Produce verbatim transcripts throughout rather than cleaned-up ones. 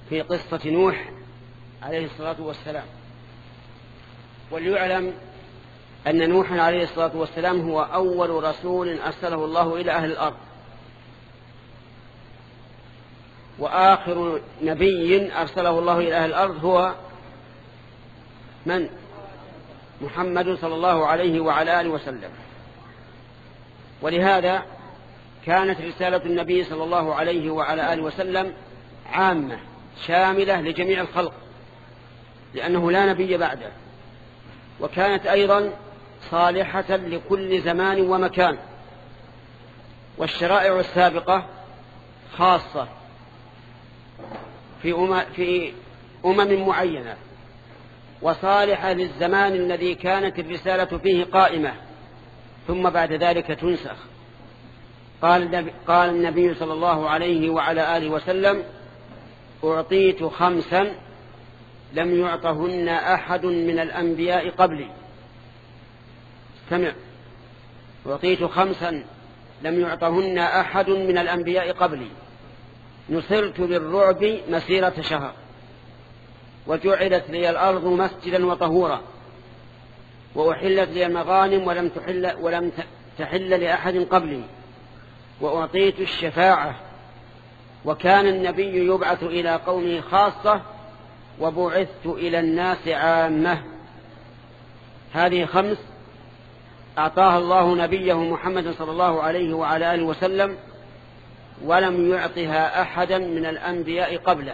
في قصة نوح عليه الصلاة والسلام. وليعلم أن نوح عليه الصلاة والسلام هو أول رسول أرسله الله إلى أهل الأرض، وآخر نبي أرسله الله إلى أهل الأرض هو من؟ محمد صلى الله عليه وعلى آله وسلم. ولهذا كانت رسالة النبي صلى الله عليه وعلى آله وسلم عامة شاملة لجميع الخلق، لأنه لا نبي بعده، وكانت أيضا صالحة لكل زمان ومكان. والشرائع السابقة خاصة في أمم, في أمم معينة، وصالحة للزمان الذي كانت الرسالة فيه قائمة، ثم بعد ذلك تنسخ. قال, قال النبي صلى الله عليه وعلى آله وسلم: أعطيت خمسا لم يعطهن أحد من الأنبياء قبلي. سمع: أعطيت خمسا لم يعطهن أحد من الأنبياء قبلي: نصرت بالرعب مسيرة شهر، وجعلت لي الأرض مسجدا وطهورا، وأحلت لي المغانم ولم تحل, ولم تحل لأحد قبلي، وأعطيت الشفاعة، وكان النبي يبعث إلى قومه خاصة، وبعثت إلى الناس عامة. هذه خمس أعطاها الله نبيه محمد صلى الله عليه وعلى آله وسلم، ولم يعطها أحدا من الأنبياء قبله.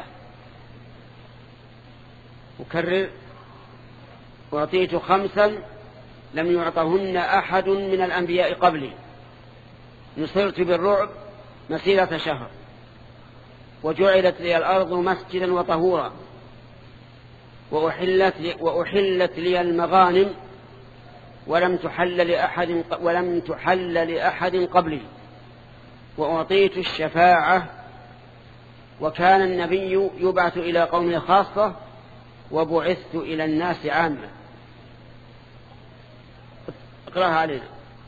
أكرر: أعطيت خمسا لم يعطهن أحد من الأنبياء قبلي: نصرت بالرعب مسيرة شهر، وجعلت لي الأرض مسجدا وطهورا، وأحلت لي, وأحلت لي المغانم ولم تحل لأحد, ولم تحل لأحد قبلي، وأعطيت الشفاعة، وكان النبي يبعث إلى قومه خاصة، وبعثت إلى الناس عامة. اقرأها علينا.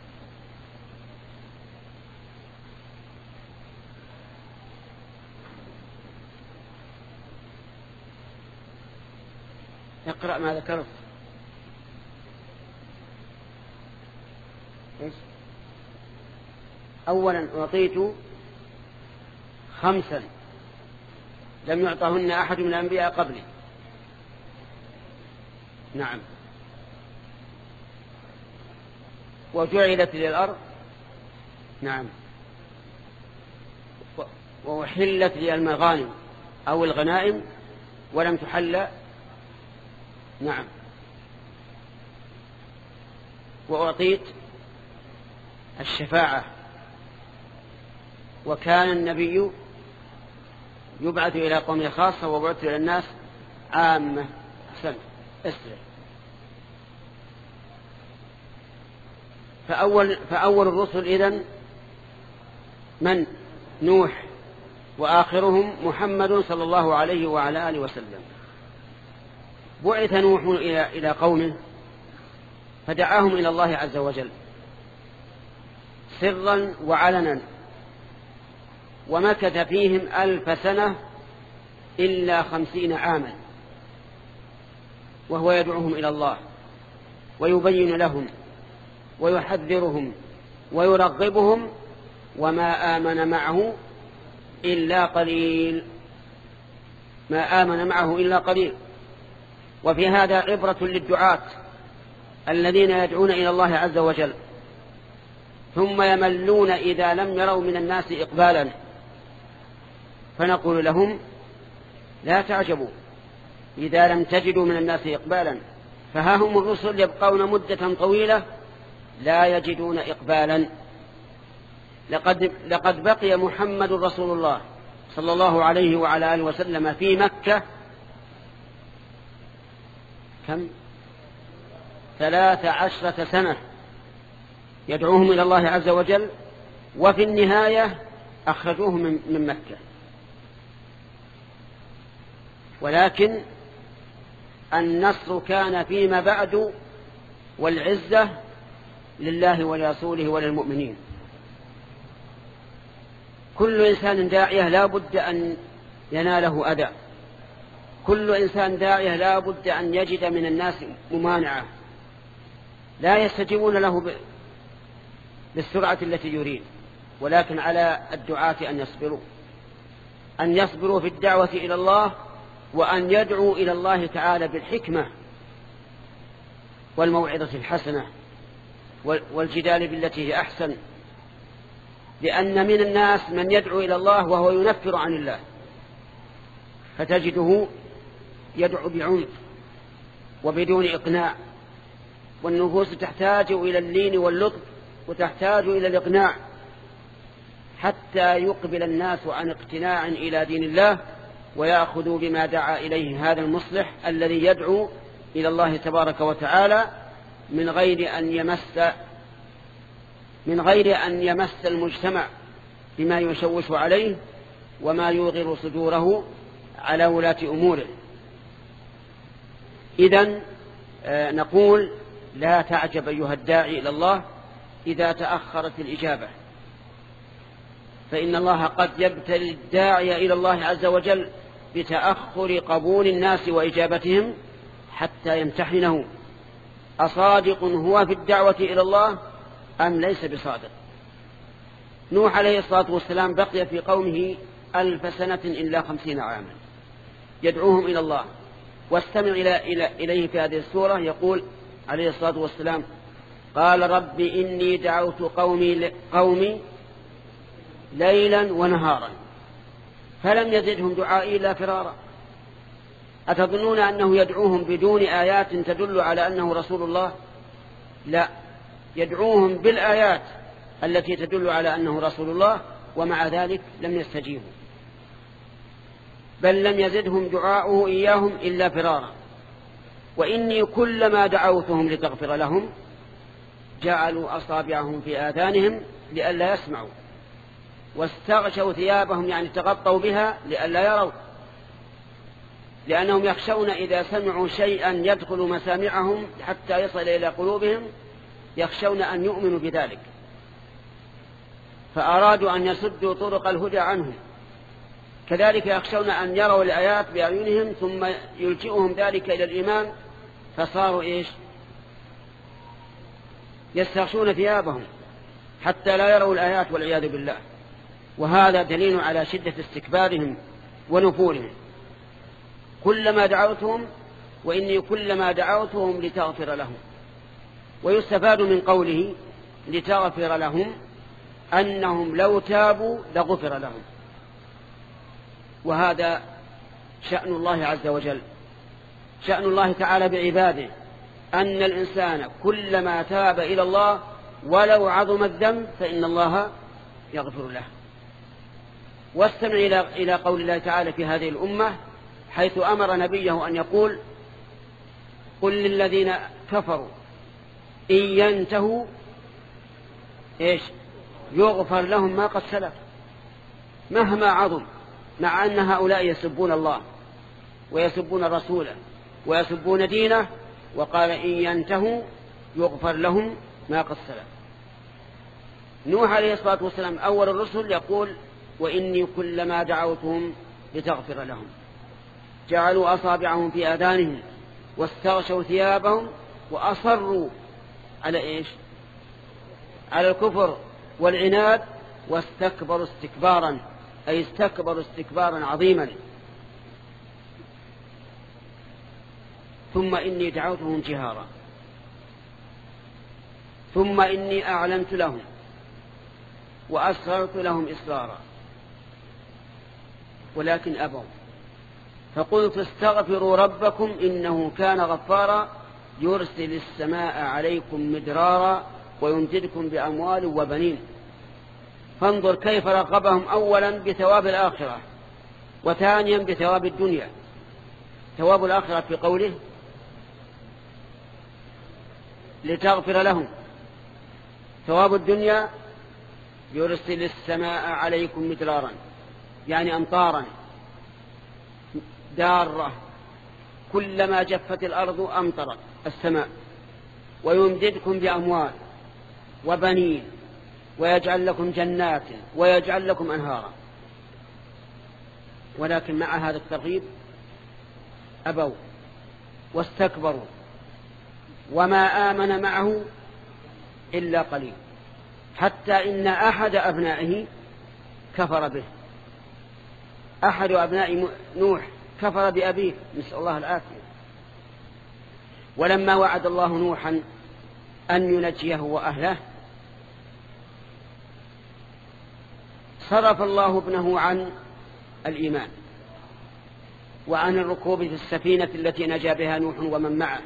اقرأ ما ذكرت. إيش؟ أولا: أعطيت خمسا لم يعطهن أحد من الأنبياء قبلي. نعم. وجعلت لي الأرض. نعم. وأحلت لي المغانم أو الغنائم ولم تحل. نعم. وأعطيت الشفاعة، وكان النبي يبعث إلى قومه خاصة، وبعث إلى الناس عامة. أحسنت. اسرع. فأول, فأول الرسل إذن من؟ نوح، وآخرهم محمد صلى الله عليه وعلى آله وسلم. بعث نوح إلى, إلى قومه فدعاهم إلى الله عز وجل سرا وعلنا، ومكث فيهم ألف سنة إلا خمسين عاما، وهو يدعوهم إلى الله ويبين لهم ويحذرهم ويرغبهم، وما آمن معه إلا قليل. ما آمن معه إلا قليل. وفي هذا عبرة للدعاة الذين يدعون إلى الله عز وجل ثم يملون إذا لم يروا من الناس إقبالا، فنقول لهم: لا تعجبوا إذا لم تجدوا من الناس إقبالا، فها هم الرسل يبقون مدة طويلة لا يجدون إقبالا. لقد, لقد بقي محمد رسول الله صلى الله عليه وعلى آله وسلم في مكة كم؟ ثلاث عشرة سنة يدعوهم إلى الله عز وجل، وفي النهاية أخرجوه من مكة. ولكن النصر كان فيما بعد، والعزة لله ولرسوله وللمؤمنين. كل إنسان داعية لا بد أن يناله أذى، كل إنسان داعية لا بد أن يجد من الناس ممانعة، لا يستجيبون له بالسرعة التي يريد، ولكن على الدعاة أن يصبروا أن يصبروا في الدعوة إلى الله، وأن يدعوا إلى الله تعالى بالحكمة والموعظة الحسنة والجدال بالتي هي أحسن، لأن من الناس من يدعو إلى الله وهو ينفر عن الله، فتجده يدعو بعنف وبدون إقناع، والنفوس تحتاج إلى اللين واللطف وتحتاج إلى الإقناع حتى يقبل الناس عن اقتناع إلى دين الله ويأخذوا بما دعا إليه هذا المصلح الذي يدعو إلى الله تبارك وتعالى من غير أن يمس من غير أن يمس المجتمع بما يشوش عليه وما يوغر صدوره على ولاة أموره. إذن آه نقول لا تعجب أيها الداعي إلى الله إذا تأخرت الإجابة، فإن الله قد يبتلي الداعي إلى الله عز وجل بتأخر قبول الناس وإجابتهم حتى يمتحنه أصادق هو في الدعوة إلى الله أم ليس بصادق. نوح عليه الصلاة والسلام بقي في قومه ألف سنة إلا خمسين عاما يدعوهم إلى الله، واستمع إلى إلى إليه في هذه السورة يقول عليه الصلاة والسلام: قال رب إني دعوت قومي قومي ليلا ونهارا فلم يزدهم دعائي إلا فرارا. أتظنون أنه يدعوهم بدون آيات تدل على أنه رسول الله؟ لا، يدعوهم بالآيات التي تدل على أنه رسول الله، ومع ذلك لم يستجيبوا، بل لم يزدهم دعاؤه إياهم إلا فرارا. وإني كلما دعوتهم لتغفر لهم جعلوا أصابعهم في آذانهم لئلا يسمعوا واستغشوا ثيابهم، يعني تغطوا بها لئلا يروا، لأنهم يخشون إذا سمعوا شيئا يدخل مسامعهم حتى يصل إلى قلوبهم يخشون أن يؤمنوا بذلك، فأرادوا أن يسدوا طرق الهدى عنهم. كذلك يخشون أن يروا الآيات بأعينهم ثم يلجئهم ذلك إلى الإيمان، فصاروا إيش؟ يستغشون ثيابهم حتى لا يروا الآيات والعياذ بالله، وهذا دليل على شدة استكبارهم ونفورهم. كلما دعوتهم وإني كلما دعوتهم لتغفر لهم. ويستفاد من قوله لتغفر لهم أنهم لو تابوا لغفر لهم، وهذا شأن الله عز وجل، شأن الله تعالى بعباده، أن الإنسان كلما تاب إلى الله ولو عظم الذنب فإن الله يغفر له. واستمع إلى قول الله تعالى في هذه الأمة حيث أمر نبيه أن يقول: قل للذين كفروا إن ينتهوا إيش يغفر لهم ما قد سلف، مهما عظم، مع أن هؤلاء يسبون الله ويسبون رسوله ويسبون دينه، وقال إن ينتهوا يغفر لهم ما قد سلف. نوح عليه الصلاة والسلام أول الرسل يقول: وإني كلما دعوتهم لتغفر لهم جعلوا أصابعهم في آذانهم واستغشوا ثيابهم وأصروا على إيش؟ على الكفر والعناد، واستكبروا استكبارا، أي استكبروا استكبارا عظيما. ثم إني دعوتهم جهارا ثم إني أعلنت لهم وأسررت لهم إسرارا ولكن أبوا، فقلت استغفروا ربكم إنه كان غفارا يرسل السماء عليكم مدرارا ويمددكم بأموال وبنين. فانظر كيف رغبهم أولا بثواب الآخرة، وثانيا بثواب الدنيا. ثواب الآخرة في قوله لتغفر لهم، ثواب الدنيا يرسل السماء عليكم مدرارا، يعني أمطارا دارة، كلما جفت الأرض أمطرت السماء، ويمددكم بأموال وبنين ويجعل لكم جنات ويجعل لكم أنهارا. ولكن مع هذا الترغيب أبوا واستكبروا وما آمن معه إلا قليل، حتى إن أحد أبنائه كفر به. أحد أبناء نوح كفر بأبيه، نسأل الله العافية. ولما وعد الله نوحا أن ينجيه وأهله صرف الله ابنه عن الإيمان وعن الركوب في السفينة التي نجا بها نوح ومن معه،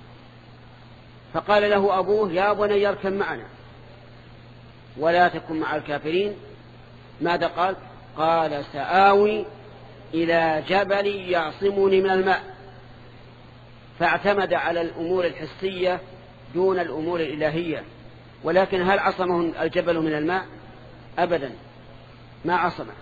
فقال له أبوه: يا بني اركب معنا ولا تكن مع الكافرين. ماذا قال؟ قال: سآوي إلى جبل يعصمني من الماء. فاعتمد على الأمور الحسية دون الأمور الإلهية. ولكن هل عصمه الجبل من الماء؟ أبدا، ما عصمه.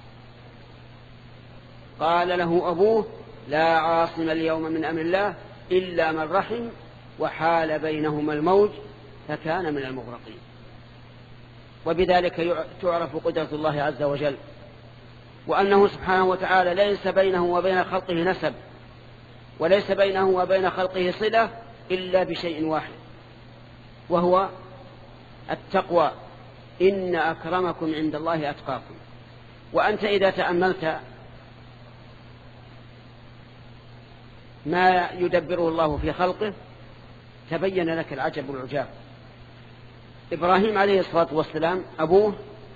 قال له أبوه: لا عاصم اليوم من أمر الله إلا من رحم، وحال بينهما الموج فكان من المغرقين. وبذلك تعرف قدرة الله عز وجل، وأنه سبحانه وتعالى ليس بينه وبين خلقه نسب، وليس بينه وبين خلقه صلة إلا بشيء واحد، وهو التقوى. إن أكرمكم عند الله أتقاكم. وأنت إذا تأملت ما يدبره الله في خلقه تبين لك العجب والعجاب. إبراهيم عليه الصلاة والسلام أبوه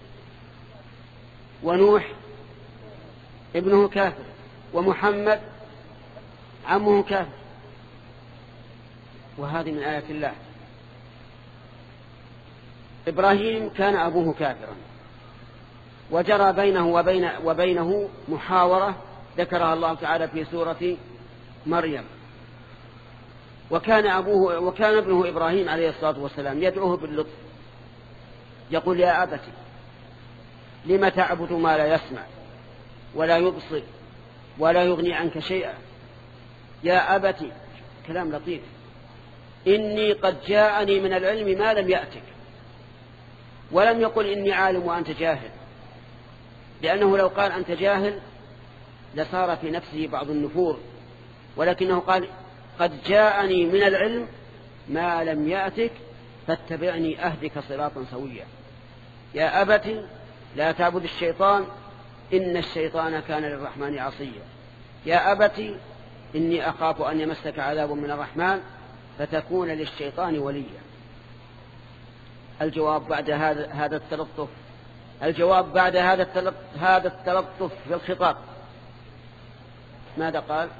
ونوح ابنه كافر، ومحمد عمه كافر، وهذه من آيات الله. إبراهيم كان أبوه كافرا، وجرى بينه وبين وبينه محاورة ذكرها الله تعالى في سورة مريم. وكان أبوه وكان ابنه إبراهيم عليه الصلاة والسلام يدعوه باللطف، يقول: يا أبتي لم تعبد ما لا يسمع ولا يبصر ولا يغني عنك شيئا. يا أبتي، كلام لطيف، إني قد جاءني من العلم ما لم يأتك. ولم يقل إني عالم وأنت جاهل، لأنه لو قال أنت جاهل لصار في نفسه بعض النفور، ولكنه قال: قد جاءني من العلم ما لم يأتك فاتبعني أهدك صراطا سويا. يا أبت لا تعبد الشيطان إن الشيطان كان للرحمن عصيا. يا أبت إني أخاف أن يمسك عذاب من الرحمن فتكون للشيطان وليا. الجواب بعد هذا هذا التلطف الجواب بعد هذا التلطف هذا التلطف في الخطاب ماذا قال؟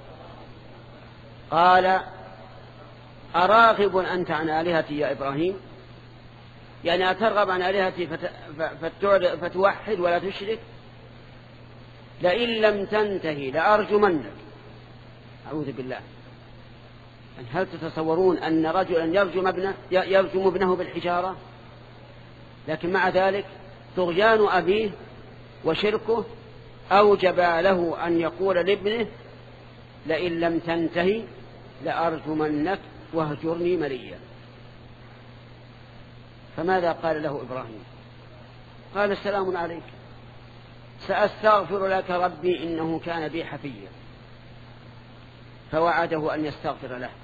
قال: أراغب أنت عن آلهتي يا إبراهيم؟ يعني أترغب عن آلهتي فتوحد ولا تشرك؟ لئن لم تنتهي لأرجمنك. أعوذ بالله. هل تتصورون أن رجلا يرجم ابنه, يرجم ابنه بالحجارة؟ لكن مع ذلك طغيان أبيه وشركه أوجب له أن يقول لابنه: لئن لم تنتهي لأرجمنك واهجرني مليا. فماذا قال له إبراهيم؟ قال: السلام عليك، سأستغفر لك ربي إنه كان بي حفيا. فوعده أن يستغفر له.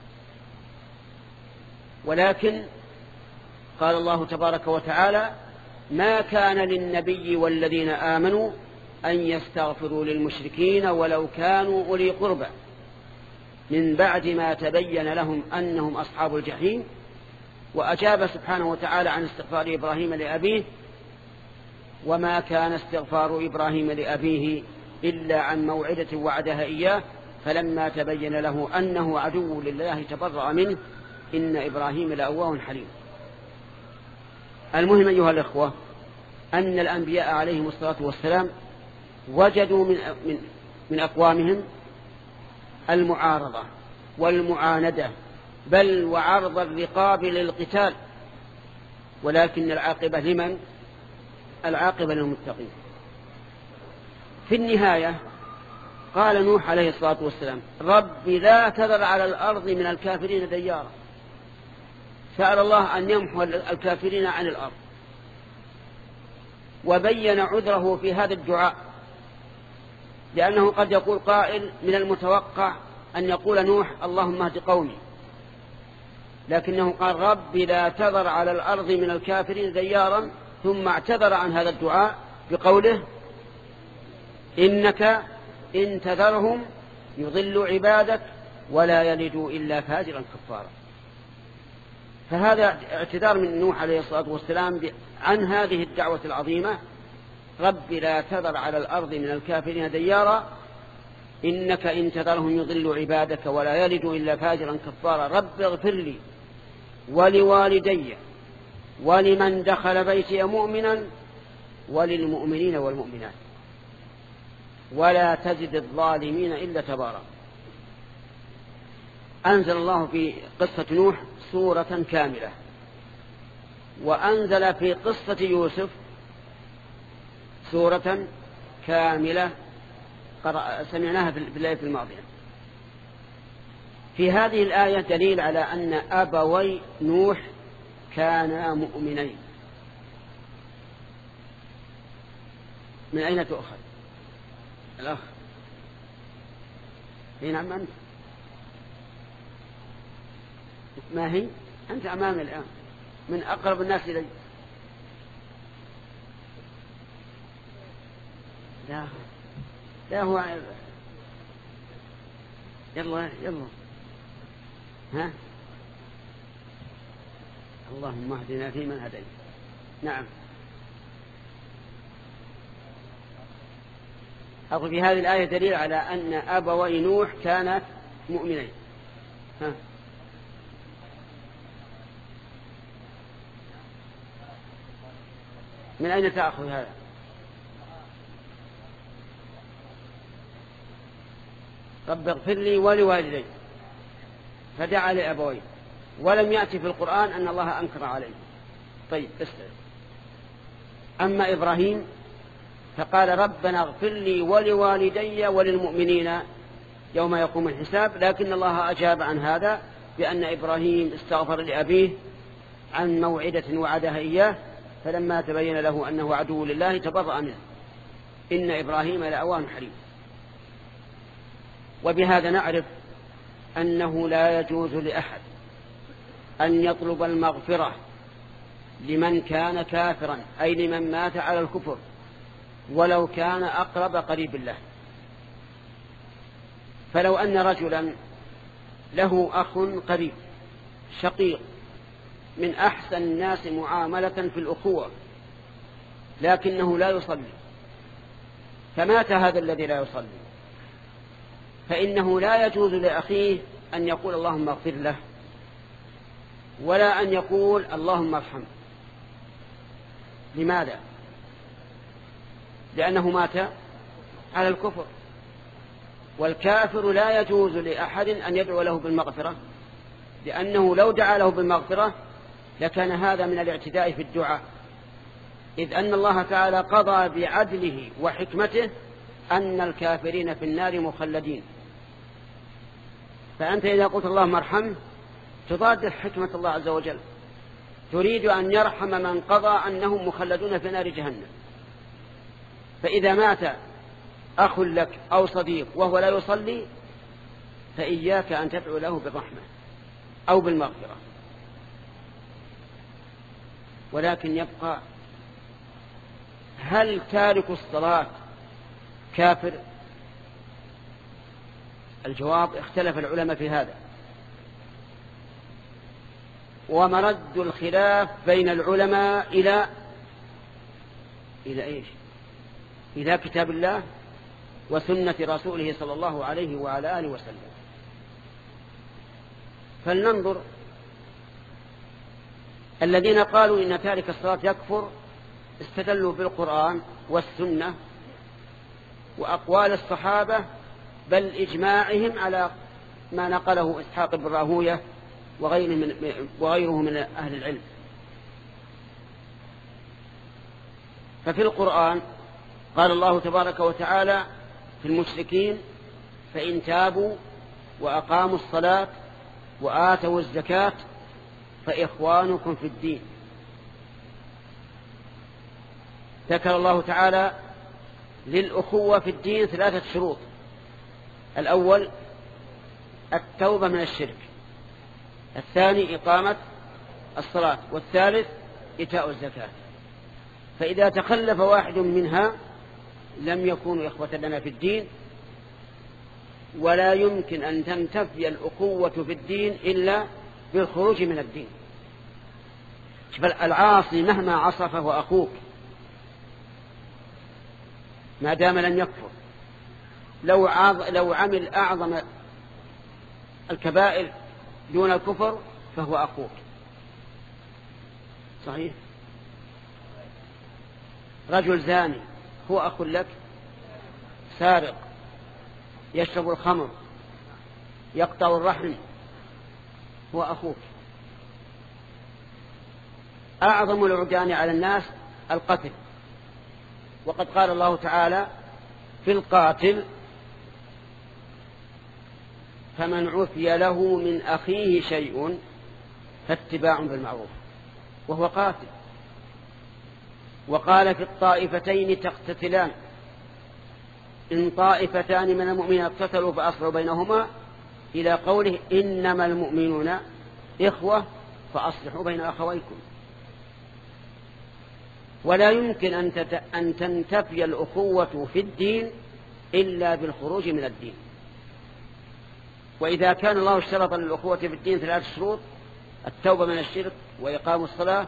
ولكن قال الله تبارك وتعالى: ما كان للنبي والذين آمنوا أن يستغفروا للمشركين ولو كانوا أولي قربى من بعد ما تبين لهم أنهم أصحاب الجحيم. وأجاب سبحانه وتعالى عن استغفار إبراهيم لأبيه: وما كان استغفار إبراهيم لأبيه إلا عن موعدة وعدها إياه فلما تبين له أنه عدو لله تبرأ منه إن إبراهيم لأواه حليم. المهم أيها الأخوة أن الأنبياء عليهم الصلاة والسلام وجدوا من, من, من أقوامهم المعارضة والمعاندة، بل وعرض الرقاب للقتال، ولكن العاقبة لمن؟ العاقبة للمتقين. في النهاية قال نوح عليه الصلاة والسلام: رب لا تذر على الأرض من الكافرين ديارا. سأل الله أن يمحو الكافرين عن الأرض، وبين عذره في هذا الدعاء، لأنه قد يقول قائل: من المتوقع أن يقول نوح اللهم اهد قومي، لكنه قال رب لا تذر على الأرض من الكافرين ديارا، ثم اعتذر عن هذا الدعاء بقوله إنك إن تذرهم يضل عبادك ولا يلدوا إلا فاجرا كفارا. فهذا اعتذار من نوح عليه الصلاة والسلام عن هذه الدعوة العظيمة، رب لا تذر على الأرض من الكافرين ديارا إنك إن تذرهم يضل عبادك ولا يلدوا إلا فاجرا كفارا، رب اغفر لي ولوالدي ولمن دخل بيتي مؤمنا وللمؤمنين والمؤمنات ولا تزد الظالمين إلا تبارا. أنزل الله في قصة نوح سورة كاملة، وأنزل في قصة يوسف سورة كاملة سمعناها في الآية الماضية. في هذه الآية دليل على أن أبوي نوح كانا مؤمنين. من أين تؤخذ الأخ؟ هنا نعم أنت، ما هي أنت أمامي الآن من أقرب الناس إلي. لا لا هو يلا يلا ها اللهم اهدنا فيمن هديت. نعم أقول في هذه الآية دليل على أن أبوي نوح كانت مؤمنين. ها من أين تأخذ هذا؟ رب اغفر لي ولوالدي، فدعا لأبويه، ولم يأتي في القرآن أن الله أنكر عليه. طيب استعد. أما إبراهيم فقال ربنا اغفر لي ولوالدي وللمؤمنين يوم يقوم الحساب، لكن الله أجاب عن هذا بأن إبراهيم استغفر لأبيه عن موعدة وعدها إياه، فلما تبين له أنه عدو لله تبرأ منه، إن إبراهيم لأواه حليم. وبهذا نعرف أنه لا يجوز لأحد أن يطلب المغفرة لمن كان كافرا، أي لمن مات على الكفر، ولو كان أقرب قريب له. فلو أن رجلا له أخ قريب شقيق من أحسن الناس معاملة في الأخوة، لكنه لا يصلي، فمات هذا الذي لا يصلي، فإنه لا يجوز لأخيه أن يقول اللهم اغفر له، ولا أن يقول اللهم ارحمه. لماذا؟ لأنه مات على الكفر، والكافر لا يجوز لأحد أن يدعو له بالمغفرة، لأنه لو دعا له بالمغفرة لكان هذا من الاعتداء في الدعاء، إذ أن الله تعالى قضى بعدله وحكمته أن الكافرين في النار مخلدين. فأنت إذا قلت اللهم ارحمه تضاد حكمة الله عز وجل، تريد أن يرحم من قضى أنهم مخلدون في نار جهنم. فإذا مات أخ لك أو صديق وهو لا يصلي فإياك أن تدعو له بالرحمة أو بالمغفرة. ولكن يبقى هل تارك الصلاة كافر؟ الجواب اختلف العلماء في هذا، ومرد الخلاف بين العلماء إلى إلى إيش؟ إلى كتاب الله وسنة رسوله صلى الله عليه وعلى آله وسلم. فلننظر. الذين قالوا إن تارك الصلاة يكفر استدلوا بالقرآن والسنة وأقوال الصحابة، بل إجماعهم على ما نقله إسحاق بن راهوية وغيره من, وغيره من أهل العلم. ففي القرآن قال الله تبارك وتعالى في المشركين فإن تابوا وأقاموا الصلاة وآتوا الزكاة فإخوانكم في الدين. ذكر الله تعالى للأخوة في الدين ثلاثة شروط: الأول التوبة من الشرك، الثاني إقامة الصلاة، والثالث إيتاء الزكاة. فإذا تخلف واحد منها لم يكونوا إخوة لنا في الدين، ولا يمكن أن تنتفي الأخوة في الدين إلا بالخروج من الدين. العاصي مهما عصى فهو أخوك ما دام لم يكفر. لو لو عمل أعظم الكبائر دون الكفر فهو أخوك. صحيح؟ رجل زاني هو أخ لك؟ سارق، يشرب الخمر، يقطع الرحم، هو أخوك. أعظم العدوان على الناس القتل، وقد قال الله تعالى في القاتل: فمن عفي له من أخيه شيء فاتباع بالمعروف، وهو قاتل. وقال في الطائفتين تقتتلان إن طائفتان من المؤمنين اقتتلوا فأصلحوا بينهما إلى قوله إنما المؤمنون إخوة فأصلحوا بين أخويكم. ولا يمكن أن تنتفي الأخوة في الدين إلا بالخروج من الدين. وإذا كان الله اشترط للأخوة في الدين ثلاث شروط: التوبة من الشرك، وإقام الصلاة،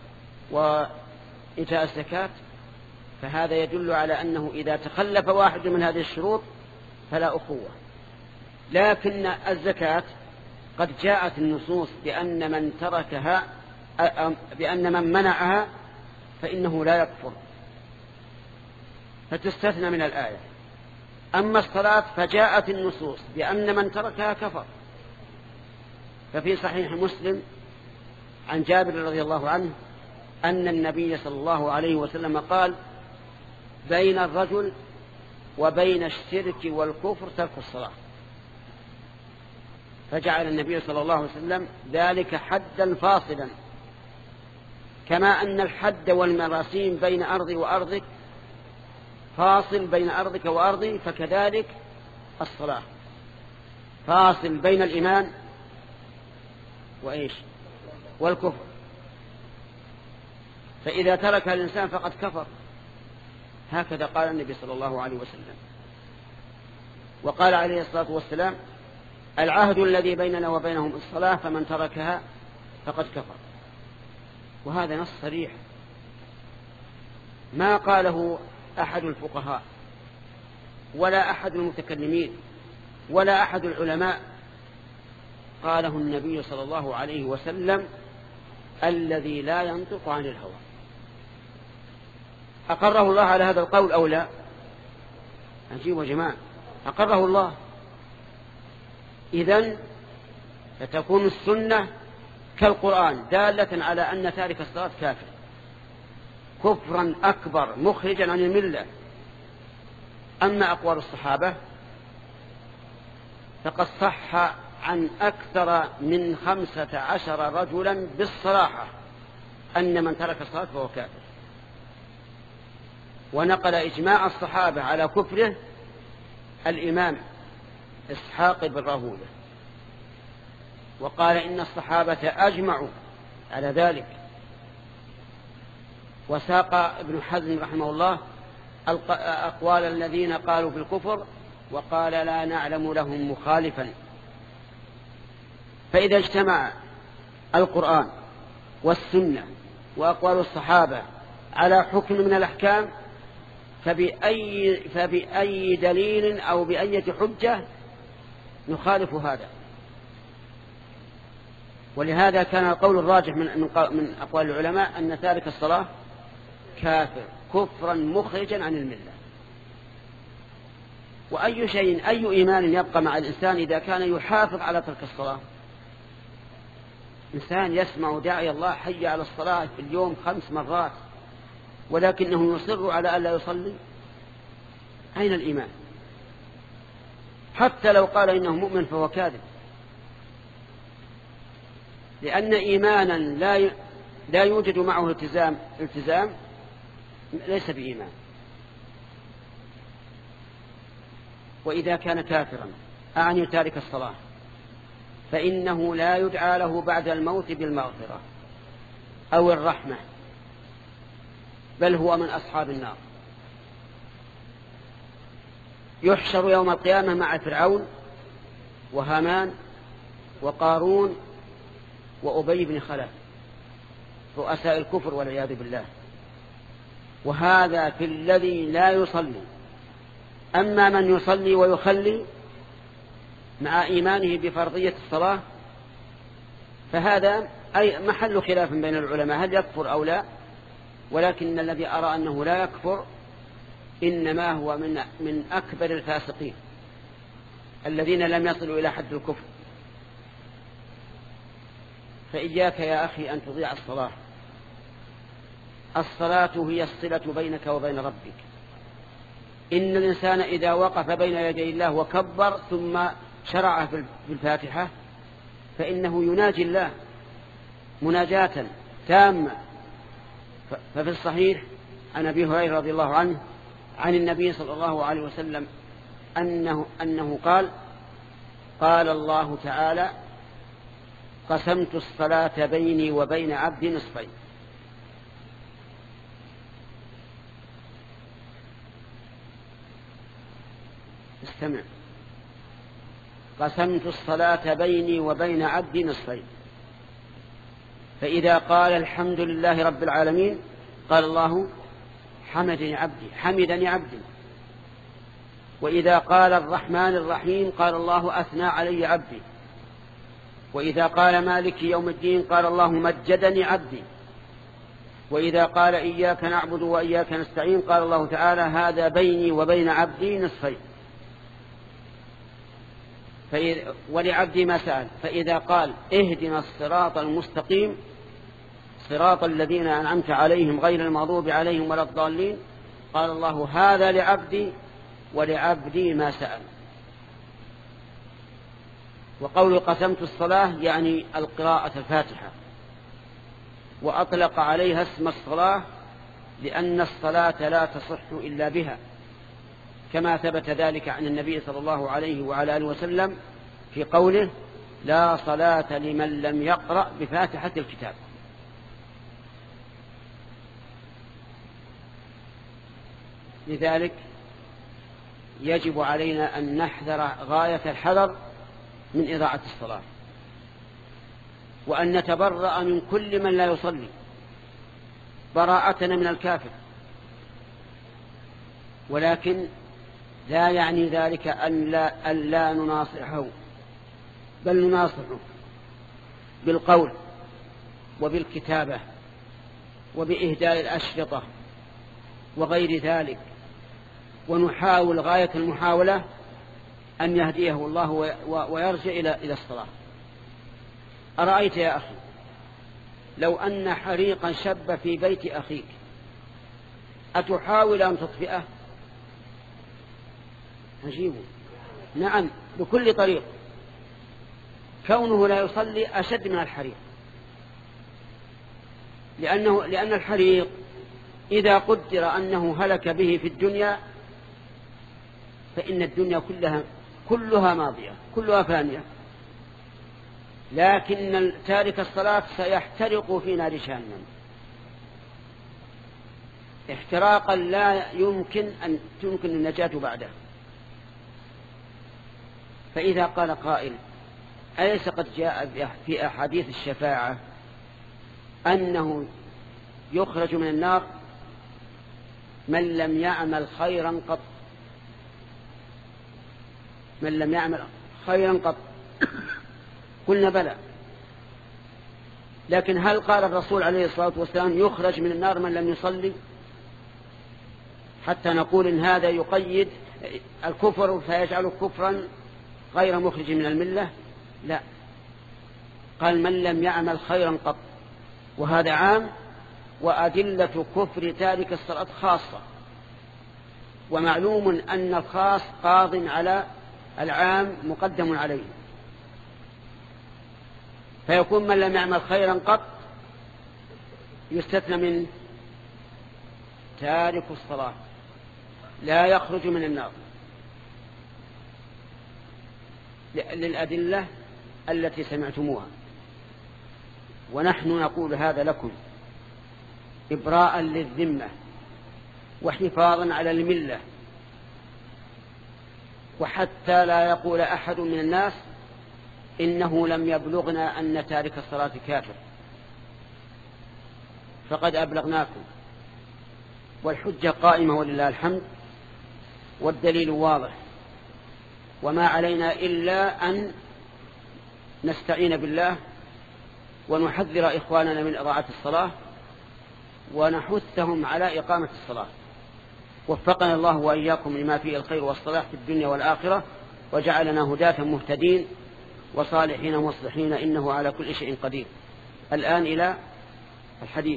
وإيتاء الزكاة، فهذا يدل على أنه إذا تخلف واحد من هذه الشروط فلا أخوة. لكن الزكاة قد جاءت النصوص بأن من تركها بأن من منعها فإنه لا يكفر، فتستثنى من الآية. أما الصلاة فجاءت النصوص بأن من تركها كفر. ففي صحيح مسلم عن جابر رضي الله عنه أن النبي صلى الله عليه وسلم قال: بين الرجل وبين الشرك والكفر ترك الصلاة. فجعل النبي صلى الله عليه وسلم ذلك حدا فاصلا، كما أن الحد والمراسيم بين أرضي وأرضك فاصل بين أرضك وأرضي، فكذلك الصلاة فاصل بين الإيمان وإيش والكفر. فإذا ترك الإنسان فقد كفر. هكذا قال النبي صلى الله عليه وسلم. وقال عليه الصلاة والسلام: العهد الذي بيننا وبينهم الصلاة فمن تركها فقد كفر. وهذا نص صريح ما قاله أحد الفقهاء ولا أحد المتكلمين ولا أحد العلماء، قاله النبي صلى الله عليه وسلم الذي لا ينطق عن الهوى. أقره الله على هذا القول أو لا؟ عجيب يا جماعة، أقره الله. إذن فتكون السنة كالقرآن دالة على أن تارك الصلاة كافر كفرا أكبر مخرجا عن الملة. أما أقوال الصحابة فقد صح عن أكثر من خمسة عشر رجلا بالصراحة أن من ترك الصلاة فهو كافر. ونقل إجماع الصحابة على كفره الإمام إسحاق بن راهويه، وقال إن الصحابة أجمعوا على ذلك. وساق ابن حزم رحمه الله أقوال الذين قالوا بالكفر وقال لا نعلم لهم مخالفا. فإذا اجتمع القرآن والسنة وأقوال الصحابة على حكم من الأحكام فبأي, فبأي دليل أو بأي حجة نخالف هذا؟ ولهذا كان القول الراجح من, من أقوال العلماء أن تارك الصلاة كافر كفرا مخرجا عن الملة. وأي شيء أي إيمان يبقى مع الإنسان إذا كان يحافظ على ترك الصلاة؟ إنسان يسمع داعي الله حي على الصلاة في اليوم خمس مرات ولكنه يصر على ألا يصلي، أين الإيمان؟ حتى لو قال إنه مؤمن فهو كاذب، لأن إيمانا لا لا يوجد معه التزام التزام ليس بإيمان. وإذا كان كافرا أعني تارك الصلاة فإنه لا يدعى له بعد الموت بالمغفرة أو الرحمة، بل هو من أصحاب النار. يحشر يوم القيامة مع فرعون وهامان وقارون وأبي بن خلف رؤساء الكفر والعياذ بالله. وهذا في الذي لا يصلي. أما من يصلي ويخلي مع إيمانه بفرضية الصلاة فهذا أي محل خلاف بين العلماء هل يكفر أو لا، ولكن الذي أرى أنه لا يكفر إنما هو من من أكبر الفاسقين الذين لم يصلوا إلى حد الكفر. فإياك يا أخي أن تضيع الصلاة. الصلاة هي الصلة بينك وبين ربك. إن الإنسان إذا وقف بين يدي الله وكبر ثم شرع في الفاتحة فإنه يناجي الله مناجاة تامة. ففي الصحيح عن أبي هريرة رضي الله عنه عن النبي صلى الله عليه وسلم أنه, أنه قال قال الله تعالى قسمت الصلاة بيني وبين عبدي نصفين. استمع. قسمت الصلاة بيني وبين عبدي نصفين، فإذا قال الحمد لله رب العالمين قال الله حمدني عبدي حمدني عبدي، وإذا قال الرحمن الرحيم قال الله أثنى علي عبدي، وإذا قال مالك يوم الدين قال الله مجدني عبدي، وإذا قال إياك نعبد وإياك نستعين قال الله تعالى هذا بيني وبين عبدي نصفين ولعبدي ما سأل. فإذا قال اهدنا الصراط المستقيم صراط الذين أنعمت عليهم غير المغضوب عليهم ولا الضالين قال الله هذا لعبدي ولعبدي ما سأل. وقول قسمت الصلاة يعني القراءة الفاتحة، وأطلق عليها اسم الصلاة لأن الصلاة لا تصح إلا بها، كما ثبت ذلك عن النبي صلى الله عليه وعلى آله وسلم في قوله لا صلاة لمن لم يقرأ بفاتحة الكتاب. لذلك يجب علينا أن نحذر غاية الحذر من إضاعة الصلاة، وأن نتبرأ من كل من لا يصلي براءتنا من الكافر، ولكن لا يعني ذلك أن لا, أن لا نناصحه، بل نناصحه بالقول وبالكتابة وبإهداء الأشرطة وغير ذلك، ونحاول غاية المحاولة أن يهديه الله ويرجع إلى إلى الصلاة. أرأيت يا أخي لو أن حريقا شب في بيت أخيك أتحاول أن تطفئه؟ عجيب. نعم بكل طريق. كونه لا يصلي أشد من الحريق، لأنه لأن الحريق إذا قدر أنه هلك به في الدنيا فإن الدنيا كلها كلها ماضية كلها فانية، لكن تارك الصلاة سيحترق في نار جهنم احتراقا لا يمكن أن تمكن النجاة بعده. فإذا قال قائل أليس قد جاء في أحاديث الشفاعة أنه يخرج من النار من لم يعمل خيرا قط، من لم يعمل خيرا قط؟ قلنا بلى، لكن هل قال الرسول عليه الصلاة والسلام يخرج من النار من لم يصلي حتى نقول إن هذا يقيد الكفر فيجعله كفرا غير مخرج من الملة؟ لا، قال من لم يعمل خيرا قط، وهذا عام، وأدلة كفر تارك الصلاة خاصة، ومعلوم أن الخاص قاض على العام مقدم عليه، فيكون من لم يعمل خيرا قط يستثنى من تارك الصلاة لا يخرج من النار للأدلة التي سمعتموها، ونحن نقول هذا لكم إبراء للذمة وحفاظا على الملة، وحتى لا يقول أحد من الناس إنه لم يبلغنا أن تارك الصلاة كافر، فقد أبلغناكم، والحجة قائمة ولله الحمد، والدليل واضح، وما علينا إلا أن نستعين بالله ونحذر إخواننا من إضاعة الصلاة ونحثهم على إقامة الصلاة. وفقنا الله وإياكم لما فيه الخير والصلاح في الدنيا والآخرة، وجعلنا هداة مهتدين وصالحين مصلحين، إنه على كل شيء قدير. الآن إلى الحديث.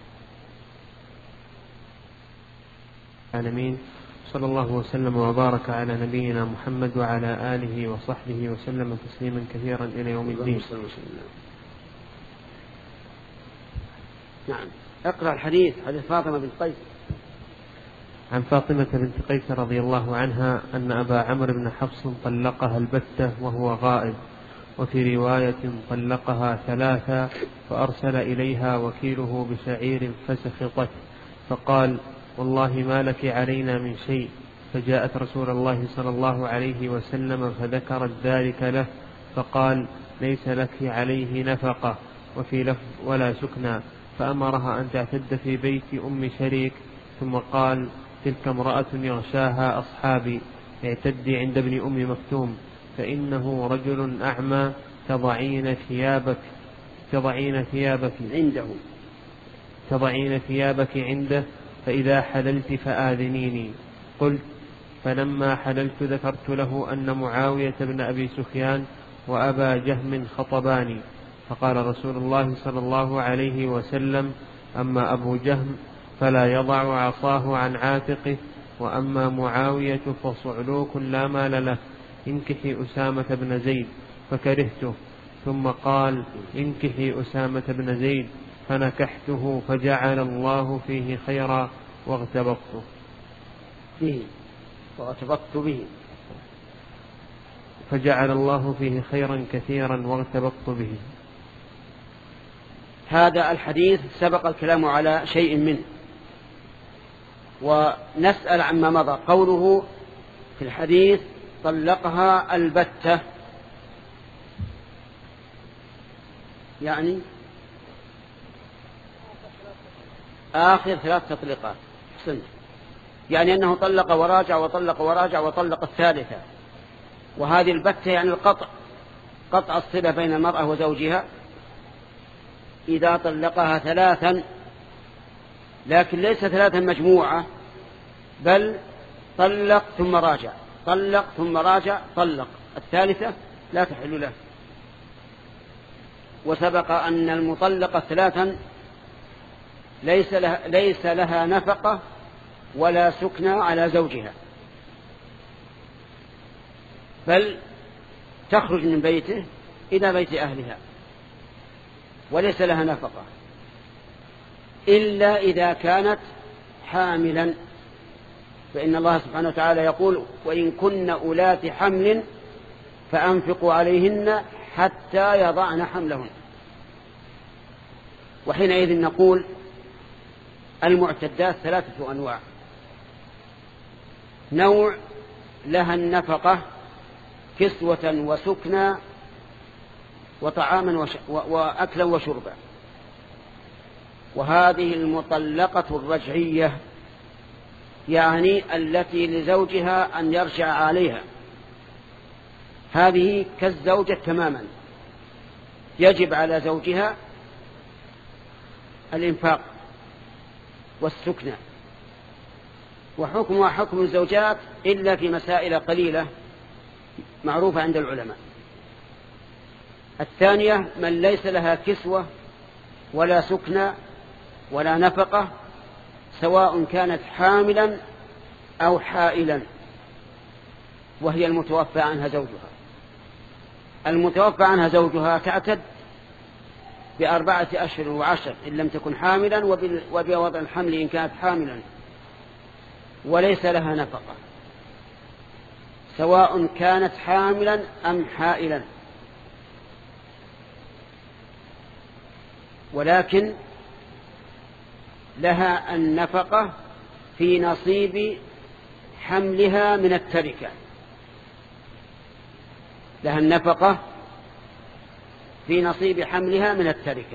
العالمين، صلى الله وسلم وبارك على نبينا محمد وعلى آله وصحبه وسلم تسليما كثيرا إلى يوم الدين. نعم، اقرأ الحديث. حديث فاطمة بنت قيس. عن فاطمة بنت قيس رضي الله عنها أن أبا عمرو بن حفص طلقها البتة وهو غائب، وفي رواية طلقها ثلاثة، فأرسل إليها وكيله بشعير فسخطت، فقال: والله ما لك علينا من شيء. فجاءت رسول الله صلى الله عليه وسلم فذكرت ذلك له، فقال: ليس لك عليه نفقة، وفي لفظ: ولا سكنى. فأمرها أن تعتد في بيت أم شريك، ثم قال: تلك امرأة يغشاها أصحابي، اعتدي عند ابن أم مكتوم، فإنه رجل أعمى، تضعين ثيابك تضعين ثيابك عنده تضعين ثيابك عنده، فإذا حللت فآذنيني. قلت: فلما حللت ذكرت له أن معاوية بن أبي سفيان وأبا جهم خطباني، فقال رسول الله صلى الله عليه وسلم: أما أبو جهم فلا يضع عصاه عن عاتقه، وأما معاوية فصعلوك لا مال له، انكحي أسامة بن زيد، فكرهته. ثم قال: انكحي أسامة بن زيد، فنكحته، فجعل الله فيه خيرا واغتبطته فيه واغتبطت به فجعل الله فيه خيرا كثيرا واغتبطت به. هذا الحديث سبق الكلام على شيء منه، ونسأل عما مضى. قوله في الحديث: طلقها البتة، يعني آخر ثلاث تطليقات. حسنت، يعني أنه طلق وراجع وطلق وراجع وطلق الثالثة. وهذه البتة يعني القطع، قطع الصلة بين المرأة وزوجها إذا طلقها ثلاثا، لكن ليس ثلاثا مجموعة، بل طلق ثم راجع، طلق ثم راجع، طلق الثالثة لا تحل له. وسبق أن المطلقة ثلاثا ليس لها, ليس لها نفقة ولا سكنى على زوجها، بل تخرج من بيته إلى بيت أهلها، وليس لها نفقة إلا إذا كانت حاملا، فإن الله سبحانه وتعالى يقول: وإن كن أولات حمل فأنفقوا عليهن حتى يضعن حملهن. وحينئذ نقول المعتدات ثلاثة أنواع: نوع لها النفقة كسوة وسكنى وطعاما وش... وأكلا وشربا، وهذه المطلقة الرجعية، يعني التي لزوجها أن يرجع عليها، هذه كالزوجة تماما، يجب على زوجها الإنفاق والسكنى، وحكمها حكم الزوجات إلا في مسائل قليلة معروفة عند العلماء. الثانية من ليس لها كسوة ولا سكنى ولا نفقة، سواء كانت حاملا أو حائلا، وهي المتوفى عنها زوجها. المتوفى عنها زوجها تعتد بأربعة أشهر وعشر إن لم تكن حاملا، وبوضع الحمل إن كانت حاملا، وليس لها نفقة سواء كانت حاملا أم حائلا. ولكن لها النفقة في نصيب حملها من التركة، لها النفقة في نصيب حملها من التركة،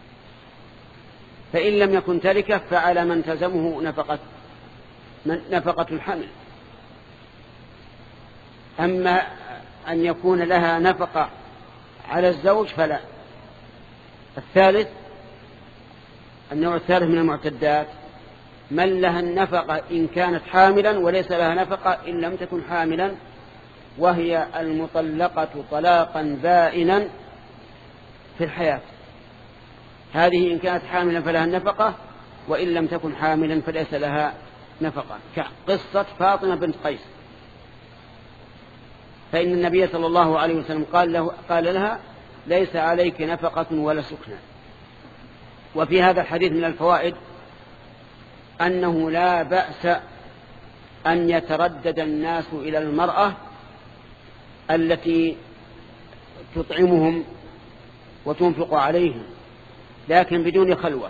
فإن لم يكن تركة فعلى من تلزمه نفقة نفقة الحمل. أما أن يكون لها نفقة على الزوج فلا. الثالث، النوع الثالث من المعتدات من لها النفقة إن كانت حاملا وليس لها نفقة إن لم تكن حاملا، وهي المطلقة طلاقا بائنا في الحياة. هذه إن كانت حاملا فلها النفقة، وإن لم تكن حاملا فليس لها نفقة، كقصة فاطمة بنت قيس، فإن النبي صلى الله عليه وسلم قال, له قال لها ليس عليك نفقة ولا سكنى. وفي هذا الحديث من الفوائد أنه لا بأس أن يتردد الناس إلى المرأة التي تطعمهم وتنفق عليهم، لكن بدون خلوة.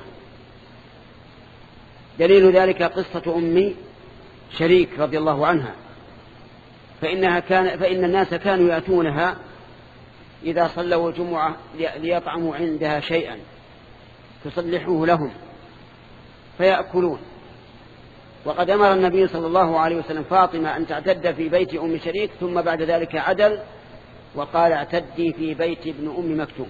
دليل ذلك قصة أم شريك رضي الله عنها، فإنها كان فإن الناس كانوا يأتونها إذا صلوا الجمعة ليطعموا عندها شيئا تصلحوه لهم فيأكلون. وقد أمر النبي صلى الله عليه وسلم فاطمة أن تعتد في بيت أم شريك، ثم بعد ذلك عدل وقال اعتدي في بيت ابن أم مكتوم.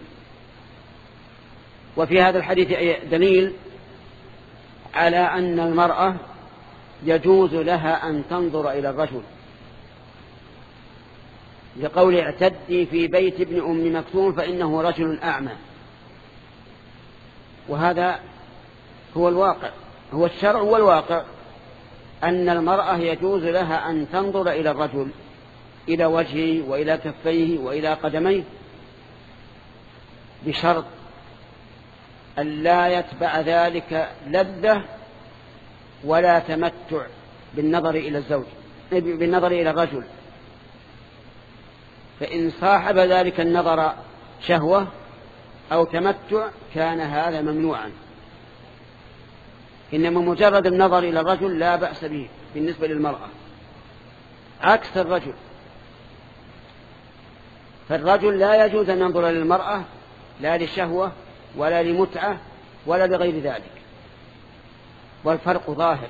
وفي هذا الحديث دليل على أن المرأة يجوز لها أن تنظر إلى الرجل، لقول اعتدي في بيت ابن أم مكتوم فإنه رجل أعمى. وهذا هو الواقع، هو الشرع والواقع، أن المرأة يجوز لها أن تنظر إلى الرجل، إلى وجهه وإلى كفيه وإلى قدميه، بشرط أن لا يتبع ذلك لذة ولا تمتع بالنظر إلى الزوج بالنظر إلى الرجل. فإن صاحب ذلك النظر شهوة أو تمتع كان هذا ممنوعا. إنما مجرد النظر إلى الرجل لا بأس به بالنسبة للمرأة، عكس الرجل. فالرجل لا يجوز أن ينظر للمرأة لا لشهوة ولا لمتعة ولا لغير ذلك. والفرق ظاهر،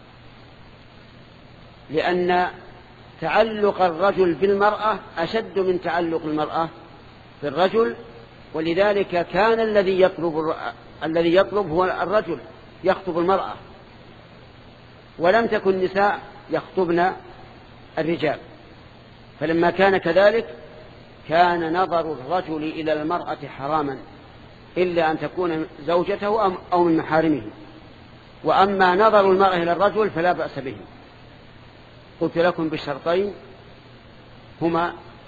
لأن تعلق الرجل بالمرأة أشد من تعلق المرأة بالرجل، ولذلك كان الذي يطلب الذي يطلب هو الرجل يخطب المرأة، ولم تكن النساء يخطبن الرجال. فلما كان كذلك كان نظر الرجل إلى المرأة حراما إلا أن تكون زوجته أو من محارمه. وأما نظر المرأة إلى الرجل فلا بأس به. قلت لكم بالشرطين هما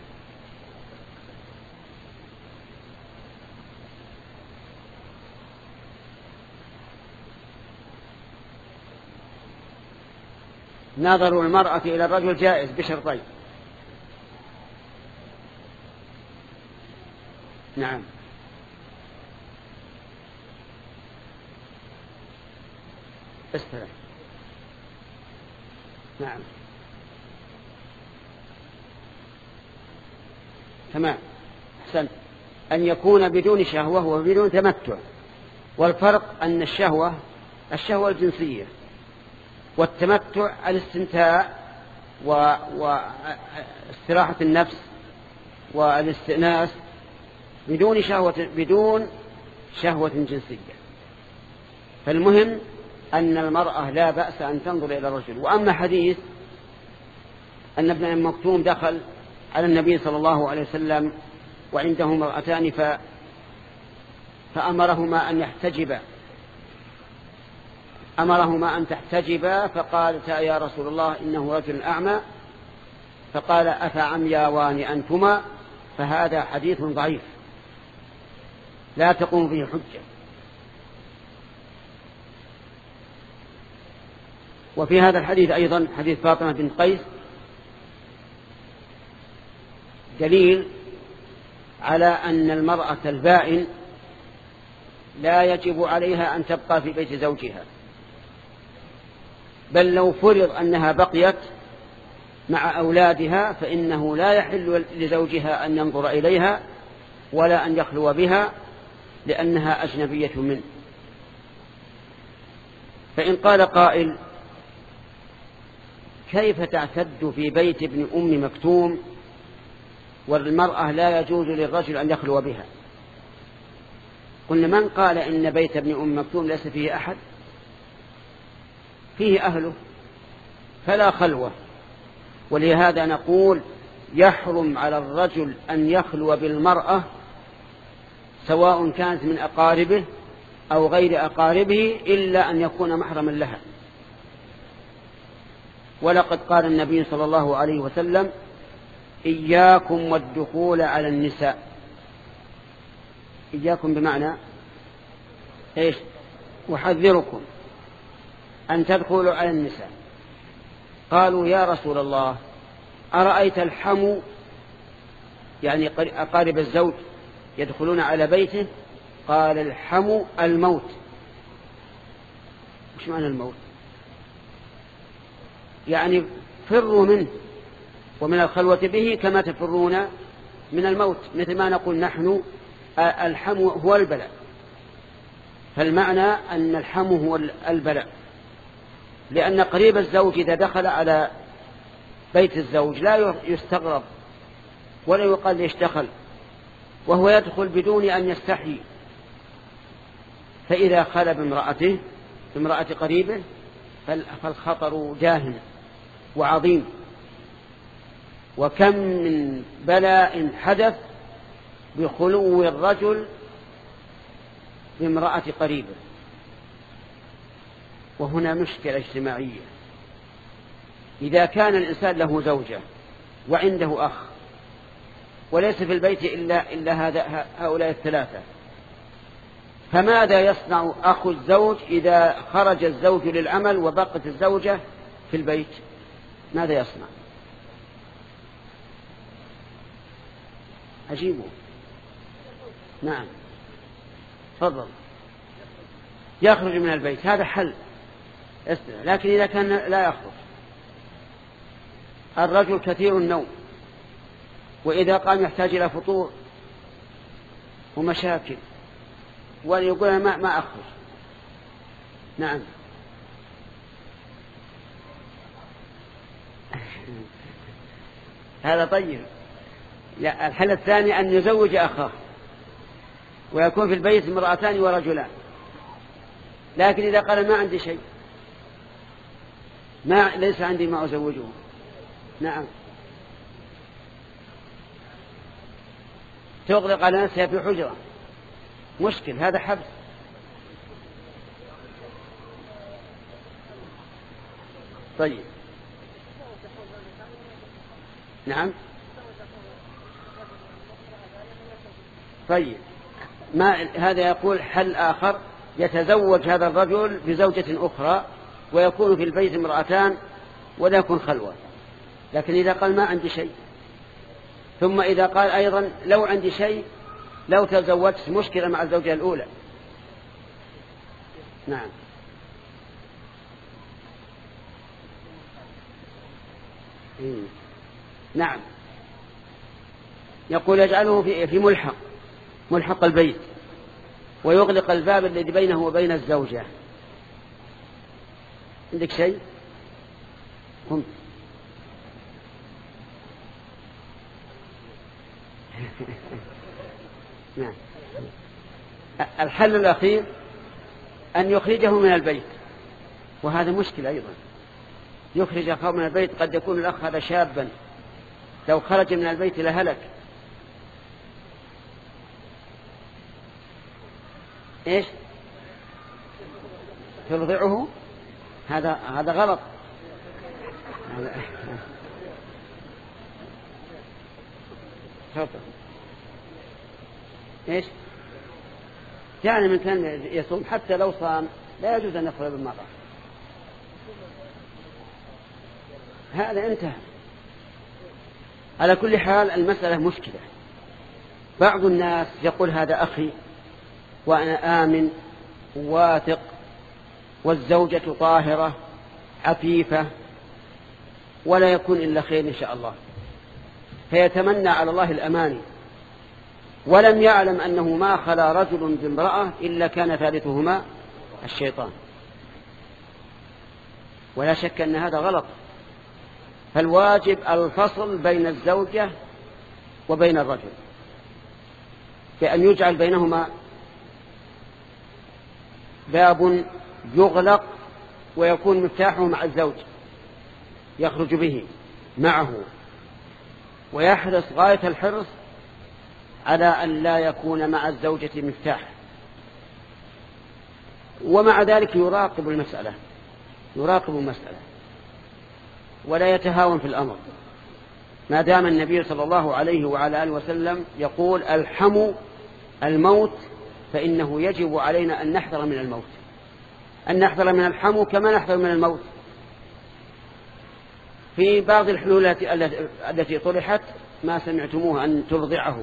نظر المرأة إلى الرجل جائز بشرطين. نعم. استرح. نعم تمام أحسنت. أن يكون بدون شهوة وبدون تمتع. والفرق أن الشهوة الشهوة الجنسية، والتمتع الاستمتاع واستراحة النفس والاستئناس بدون شهوة بدون شهوة جنسية. فالمهم أن المرأة لا بأس أن تنظر إلى الرجل. وأما حديث أن ابن أم مكتوم دخل على النبي صلى الله عليه وسلم وعنده امرأتان ف... فأمرهما أن يحتجبا أمرهما أن تحتجبا فقالتا يا رسول الله إنه رجل أعمى، فقال أفعمياوان أنتما؟ فهذا حديث ضعيف لا تقوم به حجة. وفي هذا الحديث أيضا حديث فاطمة بنت قيس دليل على أن المرأة البائن لا يجب عليها أن تبقى في بيت زوجها، بل لو فرض أنها بقيت مع أولادها فإنه لا يحل لزوجها أن ينظر إليها ولا أن يخلو بها لأنها أجنبية منه. فإن قال قائل: كيف تعتد في بيت ابن أم مكتوم والمرأة لا يجوز للرجل أن يخلو بها؟ قلنا: من قال إن بيت ابن أم مكتوم ليس فيه أحد؟ فيه أهله فلا خلوة. ولهذا نقول: يحرم على الرجل أن يخلو بالمرأة سواء كانت من أقاربه أو غير أقاربه إلا أن يكون محرما لها. ولقد قال النبي صلى الله عليه وسلم: إياكم والدخول على النساء. إياكم بمعنى إيش؟ أحذركم أن تدخلوا على النساء. قالوا: يا رسول الله، أرأيت الحمو يعني أقارب الزوج يدخلون على بيته؟ قال: الحمو الموت. وش معنى الموت؟ يعني فروا منه ومن الخلوة به كما تفرون من الموت، مثل ما نقول نحن الحمو هو البلاء، فالمعنى أن الحمو هو البلاء، لأن قريب الزوج إذا دخل على بيت الزوج لا يستغرب ولا يقال ليش دخل، وهو يدخل بدون أن يستحي. فإذا خلى بامرأته بامرأة قريبه فالخطر داهم وعظيم. وكم من بلاء حدث بخلو الرجل بامرأة قريبه، وهنا مشكلة اجتماعية. إذا كان الإنسان له زوجة وعنده أخ وليس في البيت إلا, إلا هذا هؤلاء الثلاثة، فماذا يصنع أخو الزوج إذا خرج الزوج للعمل وبقت الزوجة في البيت؟ ماذا يصنع؟ أجيبه. نعم تفضل. يخرج من البيت، هذا حل. لكن إذا كان لا يخرج، الرجل كثير النوم وإذا قام يحتاج إلى فطور ومشاكل ويقول ما, ما أخرج. نعم هذا طيب. الحل الثاني أن يزوج أخاه ويكون في البيت امرأتان ورجلان، لكن إذا قال ما عندي شيء، ما ليس عندي ما أزوجه. نعم تغلق على نفسها في حجرة، مشكل، هذا حبس. طيب نعم طيب ما هذا يقول حل آخر: يتزوج هذا الرجل بزوجة أخرى ويكون في البيت امرأتان ولا يكون خلوة. لكن إذا قال ما عندي شيء، ثم إذا قال أيضا لو عندي شيء لو تزوجت، مشكلة مع الزوجة الأولى. نعم نعم يقول يجعله في في ملحق ملحق البيت ويغلق الباب الذي بينه وبين الزوجة. عندك شيء؟ قم. نعم الحل الأخير أن يخرجه من البيت، وهذا مشكلة أيضا. يخرج أخاه من البيت، قد يكون الأخ هذا شابا لو خرج من البيت لهلك. إيش ترضعه؟ هذا هذا غلط. إيش يعني من كان يصوم حتى لو صام لا يجوز أن يخرج بالمرأة، هذا انتهى. على كل حال المسألة مشكلة. بعض الناس يقول هذا أخي وأنا آمن واثق، والزوجة طاهرة عفيفة، ولا يكون إلا خير إن شاء الله، فيتمنى على الله الأماني، ولم يعلم أنه ما خلا رجل بامرأة إلا كان ثالثهما الشيطان. ولا شك أن هذا غلط، فالواجب الفصل بين الزوجة وبين الرجل، بأن يجعل بينهما باب يغلق ويكون مفتاحه مع الزوج يخرج به معه، ويحرص غاية الحرص على أن لا يكون مع الزوجة مفتاح، ومع ذلك يراقب المسألة يراقب المسألة ولا يتهاون في الأمر، ما دام النبي صلى الله عليه وعلى آله وسلم يقول الحموا الموت، فإنه يجب علينا أن نحذر من الموت، أن نحذر من الحمو كما نحذر من الموت. في بعض الحلول التي طرحت ما سمعتموها أن ترضعه،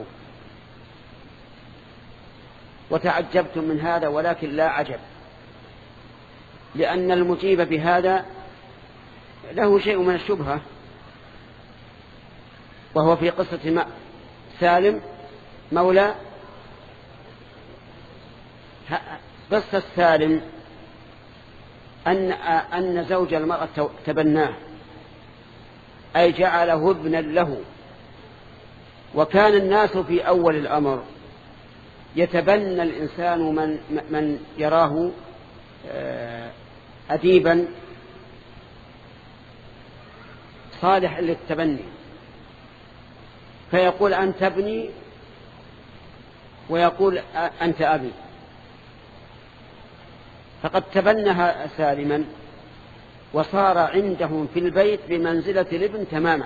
وتعجبتم من هذا، ولكن لا عجب، لأن المجيب بهذا له شيء من الشبهة، وهو في قصة سالم مولى. قصة سالم أن أن زوج المرأة تبناه، أي جعله ابنا له، وكان الناس في أول الأمر يتبنى الإنسان من من يراه أديبا صالح للتبني، فيقول أنت ابني ويقول أنت أبي، فقد تبنها سالما وصار عندهم في البيت بمنزلة الابن تماما.